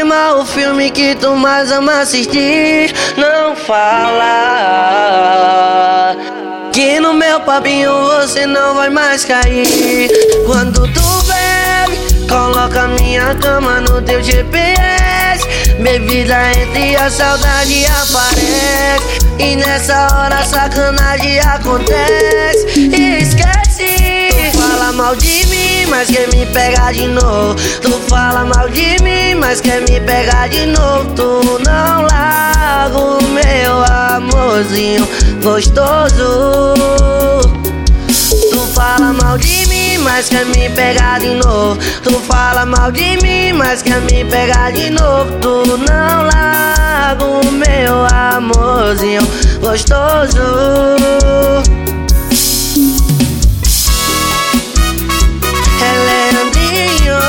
queimar o filme que tu mais ama assistir. Não fala que no meu papinho você não vai mais cair. Quando tu bebe, coloca minha cama no teu GPS. Bebida entre a saudade aparece, e nessa hora a sacanagem acontece. Esquece, tu fala mal de mim, mas quer me pegar de novo. Tu fala mal de mim, mas quer me pegar de novo. Tu não larga o meu amorzinho gostoso. Tu fala mal de mim, mas quer me pegar de novo. Tu fala mal de mim, mas quer me pegar de novo. Tu não larga o meu amorzinho gostoso. Leandrinho,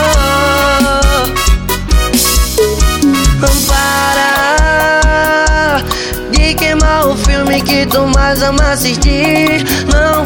para de queimar o filme que tu mais ama assistir. Não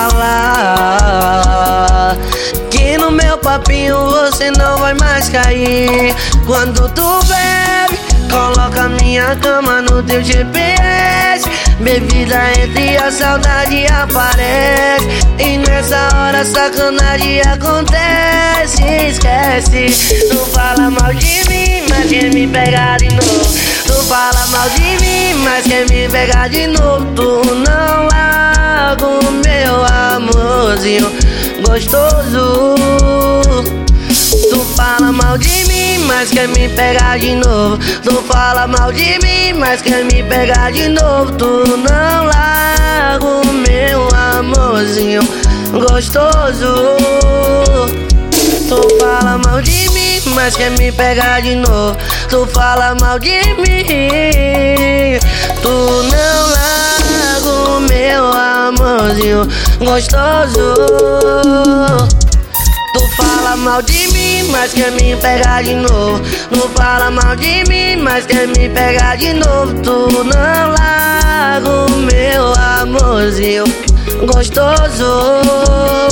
fala que no meu papinho você não vai mais cair. Quando tu bebe, coloca minha cama no teu GPS. Bebida entre a saudade aparece, e nessa hora a sacanagem acontece. Esquece, tu fala mal de mim, mas quer me pegar de novo. Tu fala mal de mim, mas quer me pegar de novo. Tu não larga o meu amorzinho gostoso. Tu fala mal de mim, mas quer me pegar de novo. Tu fala mal de mim, mas quer me pegar de novo. Tu não larga o meu amorzinho gostoso. Tu fala mal de mim, mas quer me pegar de novo. Tu fala mal de mim. Tu não larga o meu amorzinho gostoso. Tu fala mal de mim, mas quer me pegar de novo. Tu fala mal de mim, mas quer me pegar de novo. Tu não larga o meu amorzinho gostoso.